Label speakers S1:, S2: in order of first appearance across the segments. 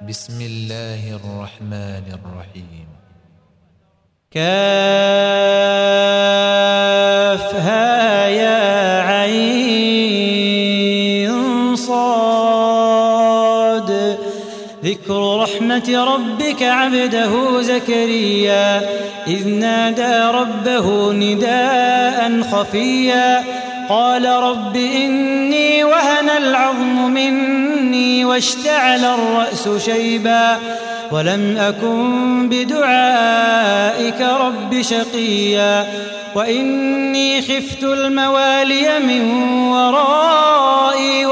S1: بسم الله الرحمن الرحيم.
S2: كافها يا عين صاد. ذكر رحمة ربك عبده زكريا إذ نادى ربه نداء خفيا قال رب إني وهن العظم مني واشتعل الرأس شيبا ولم أكن بدعائك رب شقيا وإني خفت الموالي من ورائي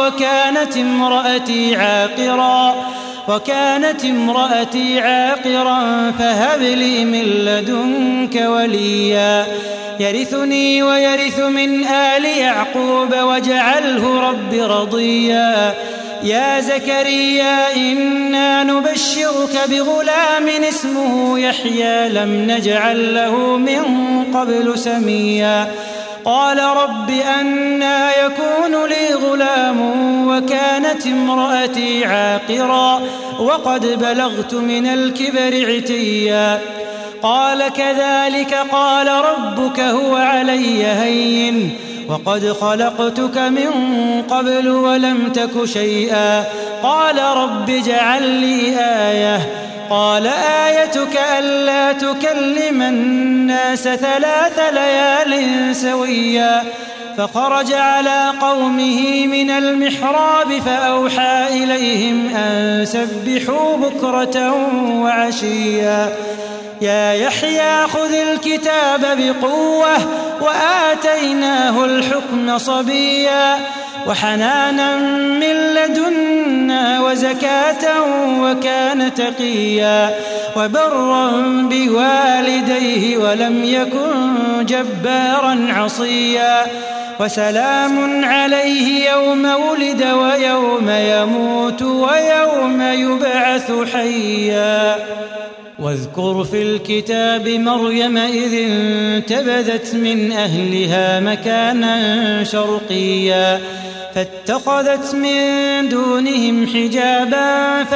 S2: وكانت امرأتي عاقرا فهب لي من لدنك وليا يرثني ويرث من آل يعقوب واجعله رب رضيا يا زكريا إنا نبشرك بغلام اسمه يحيى لم نجعل له من قبل سميا قال رب أنى يكون لي غلام وكانت امرأتي عاقرا وقد بلغت من الكبر عتيا قال كذلك قال ربك هو علي هين وقد خلقتك من قبل ولم تك شيئا قال رب اجعل لي آية قال آيتك ألا تكلم الناس 3 ليال سويا فخرج على قومه من المحراب فأوحى إليهم أن سبحوا بكرة وعشيا يا يحيى خذ الكتاب بقوة وآتيناه الحكم صبيا وحنانا من لدنا وزكاة وكان تقيا وبرا بوالديه ولم يكن جبارا عصيا وسلام عليه يوم ولد ويوم يموت ويوم يبعث حيا واذكر في الكتاب مريم إذ انتبذت من أهلها مكانا شرقيا فاتخذت من دونهم حجابا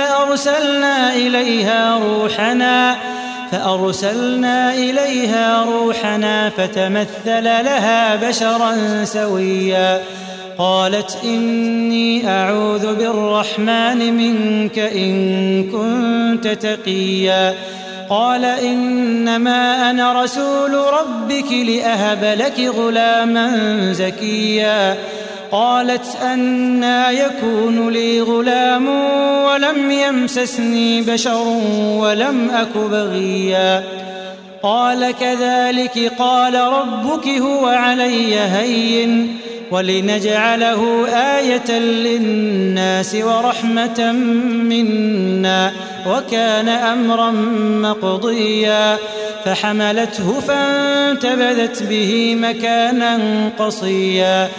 S2: فأرسلنا إليها روحنا فتمثل لها بشرا سويا قالت إني أعوذ بالرحمن منك إن كنت تقيا قال إنما أنا رسول ربك لأهب لك غلاما زكيا قالت أنى يكون لي غلام ولم يمسسني بشر ولم أك بغيا قال كذلك قال ربك هو علي هين ولنجعله آية للناس ورحمة منا وكان أمرا مقضيا فحملته فانتبذت به مكانا قصيا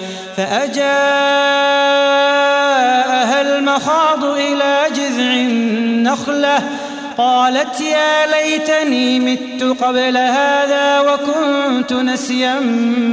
S2: فأجاءها المخاض إلى جذع النخلة قالت يا ليتني مت قبل هذا وكنت نسيا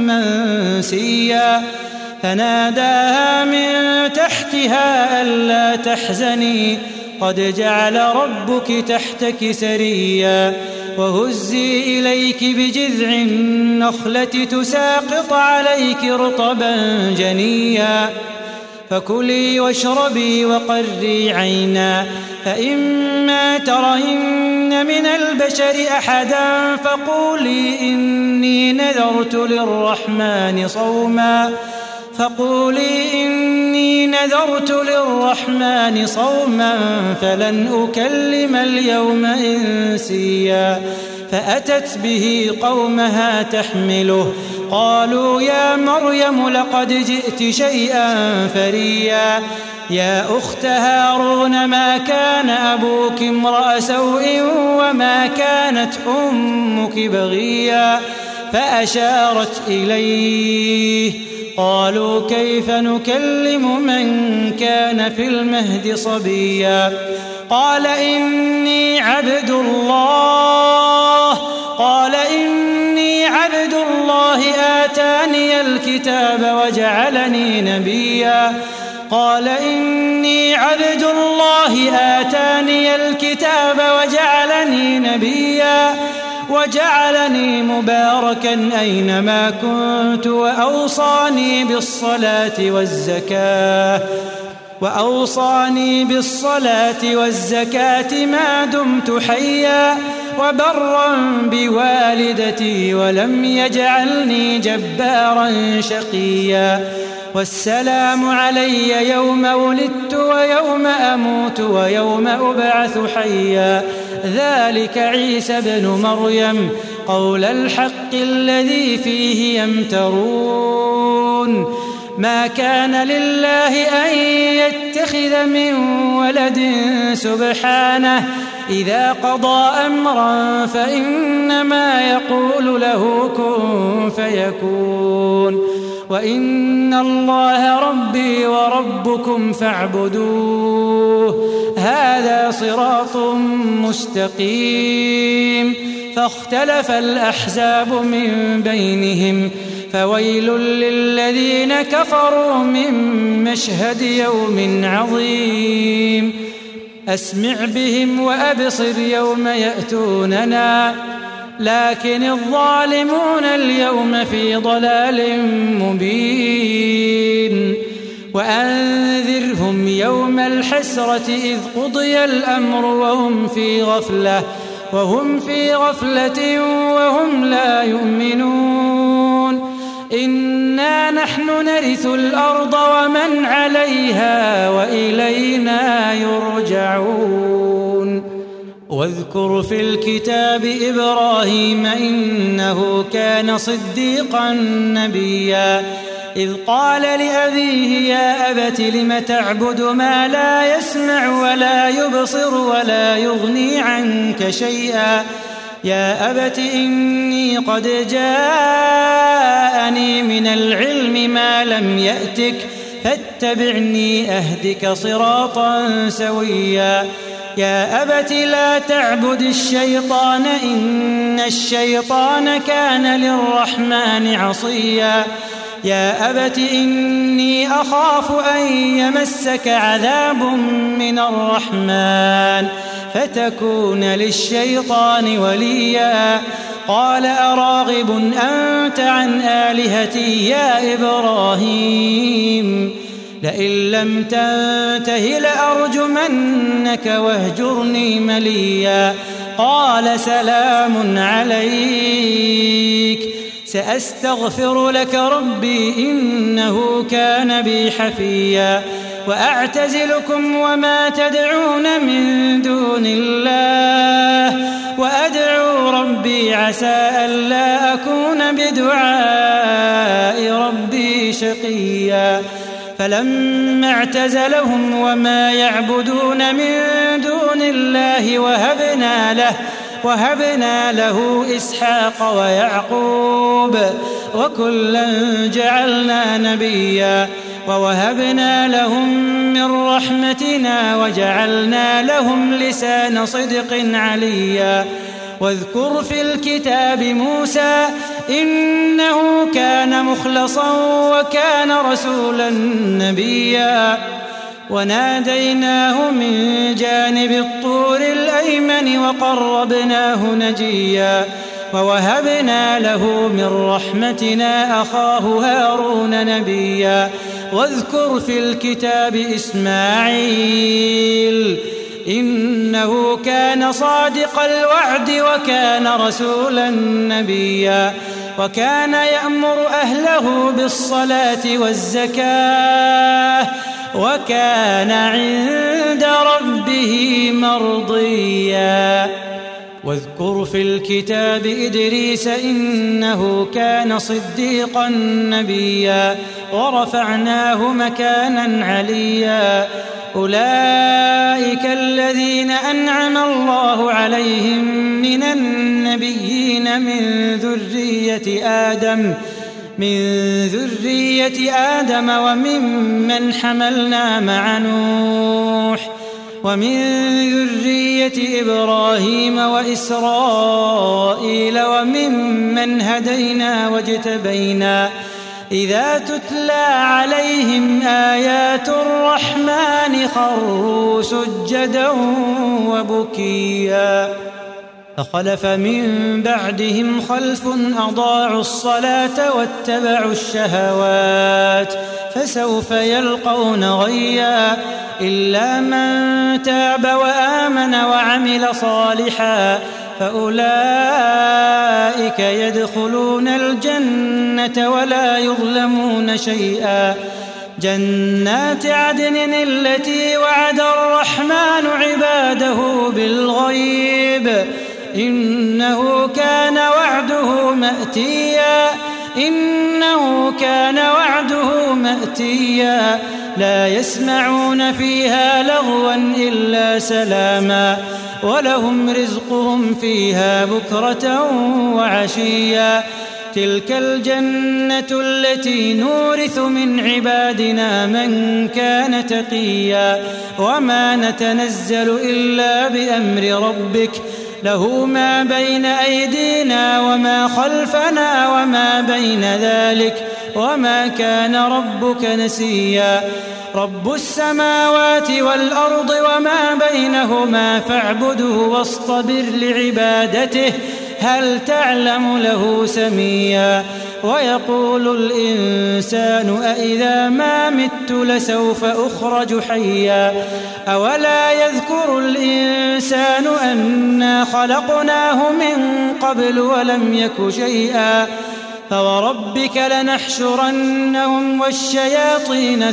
S2: منسيا فناداها من تحتها ألا تحزني قد جعل ربك تحتك سريا وهزي إليك بجذع النخلة تساقط عليك رطبا جنيا فكلي واشربي وقري عينا فإما ترين من البشر أحدا فقولي إني نذرت للرحمن صوما فلن أكلم اليوم إنسيا فأتت به قومها تحمله قالوا يا مريم لقد جئت شيئا فريا يا أخت هارون ما كان أبوك امرأ سوء وما كانت أمك بغيا فأشارت إليه قالوا كيف نكلم من كان في المهد صبيا قال إني عبد الله آتاني الكتاب وجعلني نبيا قال إني عبد الله آتاني الكتاب وجعلني نبيا وجعلني مباركا أينما كنت وأوصاني بالصلاة والزكاة ما دمت حيا وبرا بوالدتي ولم يجعلني جبارا شقيا والسلام علي يوم ولدت ويوم أموت ويوم أبعث حيا ذلك عيسى بن مريم قول الحق الذي فيه يمترون ما كان لله أن يتخذ من ولد سبحانه إذا قضى أمرا فإنما يقول له كن فيكون وإن الله ربي وربكم فاعبدوه هذا صراط مستقيم فاختلف الأحزاب من بينهم فويل للذين كفروا من مشهد يوم عظيم أسمع بهم وأبصر يوم يأتوننا لكن الظالمون اليوم في ضلال مبين وأنذرهم يوم الحسرة إذ قضي الأمر وهم في غفلة وهم لا يؤمنون إنا نحن نرث الأرض ومن عليها وإلينا يرجعون واذكر في الكتاب إبراهيم إنه كان صديقا نبيا إذ قال لأبيه يا أبت لم تعبد ما لا يسمع ولا يبصر ولا يغني عنك شيئا يا أبت إني قد جاءني من العلم ما لم يأتك فاتبعني أهدك صراطا سويا يا أبت لا تعبد الشيطان إن الشيطان كان للرحمن عصيا يا أبت إني أخاف أن يمسك عذاب من الرحمن فتكون للشيطان وليا قال أراغب أنت عن آلهتي يا إبراهيم لئن لم تنته لأرجمنك واهجرني مليا قال سلام عليك سأستغفر لك ربي إنه كان بي حفيا وأعتزلكم وما تدعون من دون الله وأدعو ربي عسى ألا أكون بدعاء ربي شقيا فلما اعتزلهم وما يعبدون من دون الله وهبنا له إسحاق ويعقوب وكلا جعلنا نبيا ووهبنا لهم من رحمتنا وجعلنا لهم لسان صدق عليا واذكر في الكتاب موسى إنه كان مخلصا وكان رسولا نبيا وناديناه من جانب الطور الأيمن وقربناه نجيا ووهبنا له من رحمتنا أخاه هارون نبيا واذكر في الكتاب إسماعيل إنه كان صادق الوعد وكان رسولا نبيا وكان يأمر أهله بالصلاة والزكاة وكان عند ربه مرضيا واذكر في الكتاب إدريس إنه كان صديقا نبيا ورفعناه مكانا عليا أولئك الذين أنعم الله عليهم من النبيين من ذرية آدم وممن حملنا مع نوح ومن ذرية إبراهيم وإسرائيل وممن هدينا واجتبينا إذا تتلى عليهم آيات الرحمن خروا سجدا وبكيا فخلف من بعدهم خلف أضاعوا الصلاة واتبعوا الشهوات فسوف يلقون غيا إلا من تاب وآمن وعمل صالحا فأولئك يدخلون الجنة ولا يظلمون شيئا جنات عدن التي وعد الرحمن عباده بالغيب إنه كان وعده مأتيا لا يسمعون فيها لغوا إلا سلاما ولهم رزقهم فيها بكرة وعشيا تلك الجنة التي نورث من عبادنا من كان تقيا وما نتنزل إلا بأمر ربك له ما بين أيدينا وما خلفنا وما بين ذلك وما كان ربك نسيا رب السماوات والأرض وما بينهما فاعبده واصطبر لعبادته هل تعلم له سميا ويقول الإنسان أإذا ما مت لسوف أخرج حيا أولا يذكر الإنسان أنا خلقناه من قبل ولم يك شيئا فوربك لنحشرنهم والشياطين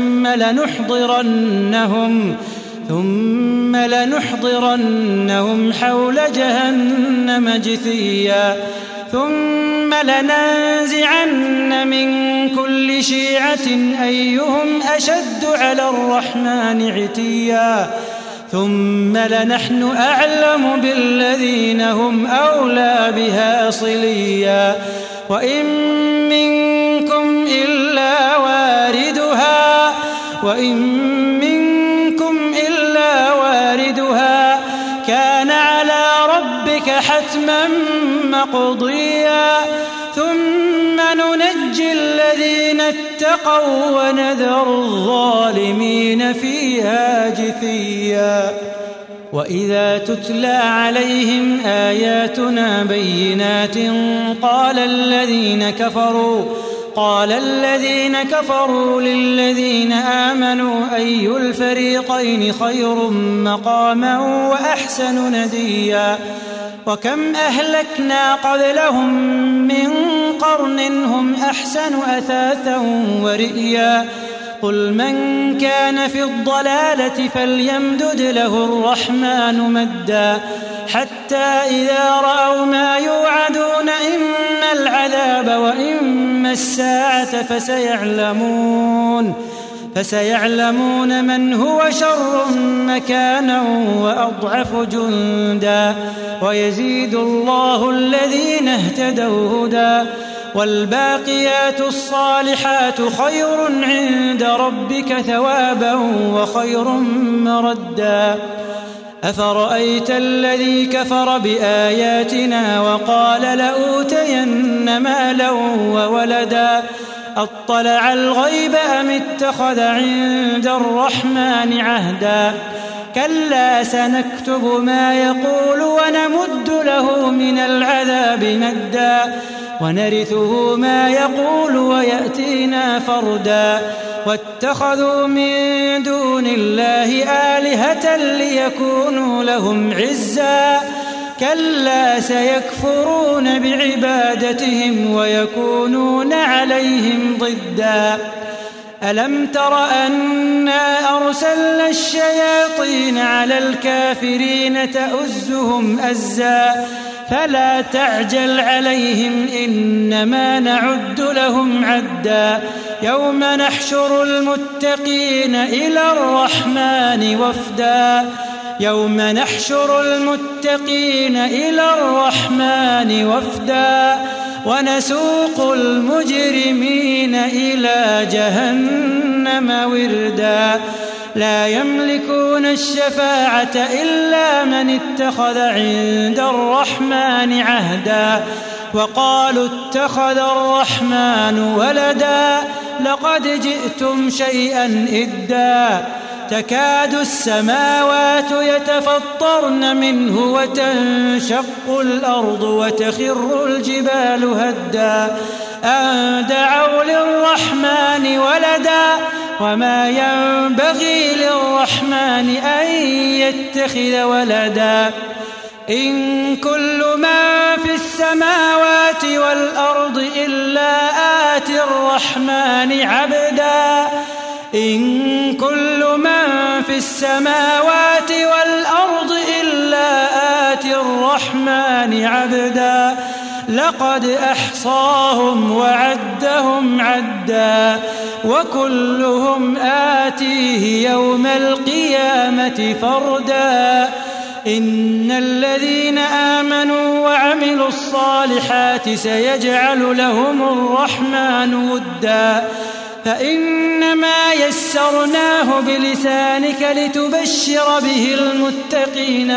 S2: ثم لنحضرنهم حول جهنم جثيا ثم لننزعن من كل شيعة أيهم أشد على الرحمن عتيا ثم لنحن أعلم بالذين هم أولى بها صليا وإن منكم إلا واردها كان على ربك حتما مقضيا ثم ننجي الذين اتقوا ونذر الظالمين فيها جثيا وإذا تتلى عليهم آياتنا بينات قال الذين كفروا للذين آمنوا أي الفريقين خير مقاما وأحسن نديا وكم أهلكنا قبلهم من قرن هم أحسن أثاثا ورئيا قل من كان في الضلالة فليمدد له الرحمن مدا حتى إذا رأوا ما يوعدون إما العذاب وإما الساعة فسيعلمون من هو شر مكانا وأضعف جندا ويزيد الله الذين اهتدوا هدى والباقيات الصالحات خير عند ربك ثوابا وخير مردا أفرأيت الذي كفر بآياتنا وقال لأوتين مالا وولدا أطلع الغيب أم اتخذ عند الرحمن عهدا كلا سنكتب ما يقول ونمد له من العذاب مدا ونرثه ما يقول ويأتينا فردا واتخذوا من دون الله آلهة ليكونوا لهم عزا كلا سيكفرون بعبادتهم ويكونون عليهم ضدا ألم تر أنا أرسلنا الشياطين على الكافرين تؤزهم أزا فلا تعجل عليهم إنما نعد لهم عدا يوم نحشر المتقين إلى الرحمن وفدا ونسوق المجرمين إلى جهنم وردا لا يملكون الشفاعة إلا من اتخذ عند الرحمن عهدا وقالوا اتخذ الرحمن ولدا لقد جئتم شيئا إدا تكاد السماوات يتفطرن منه وتنشق الأرض وتخر الجبال هدا أن دعوا للرحمن ولدا وما ينبغي للرحمن أن يتخذ ولدا إن كل من في السماوات والأرض إلا آتي الرحمن عبدا إن كل من في السماوات والأرض إلا آتي الرحمن عبدا لقد أحصاهم وعدهم عدا وكلهم آتيه يوم القيامة فردا إن الذين آمنوا وعملوا الصالحات سيجعل لهم الرحمن ودا فإنما يسرناه بلسانك لتبشر به المتقين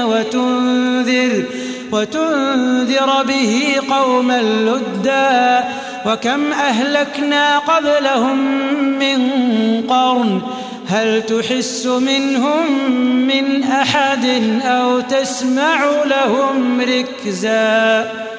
S2: وتنذر به قوما لدا وكم أهلكنا قبلهم من قرن هل تحس منهم من أحد أو تسمع لهم ركزا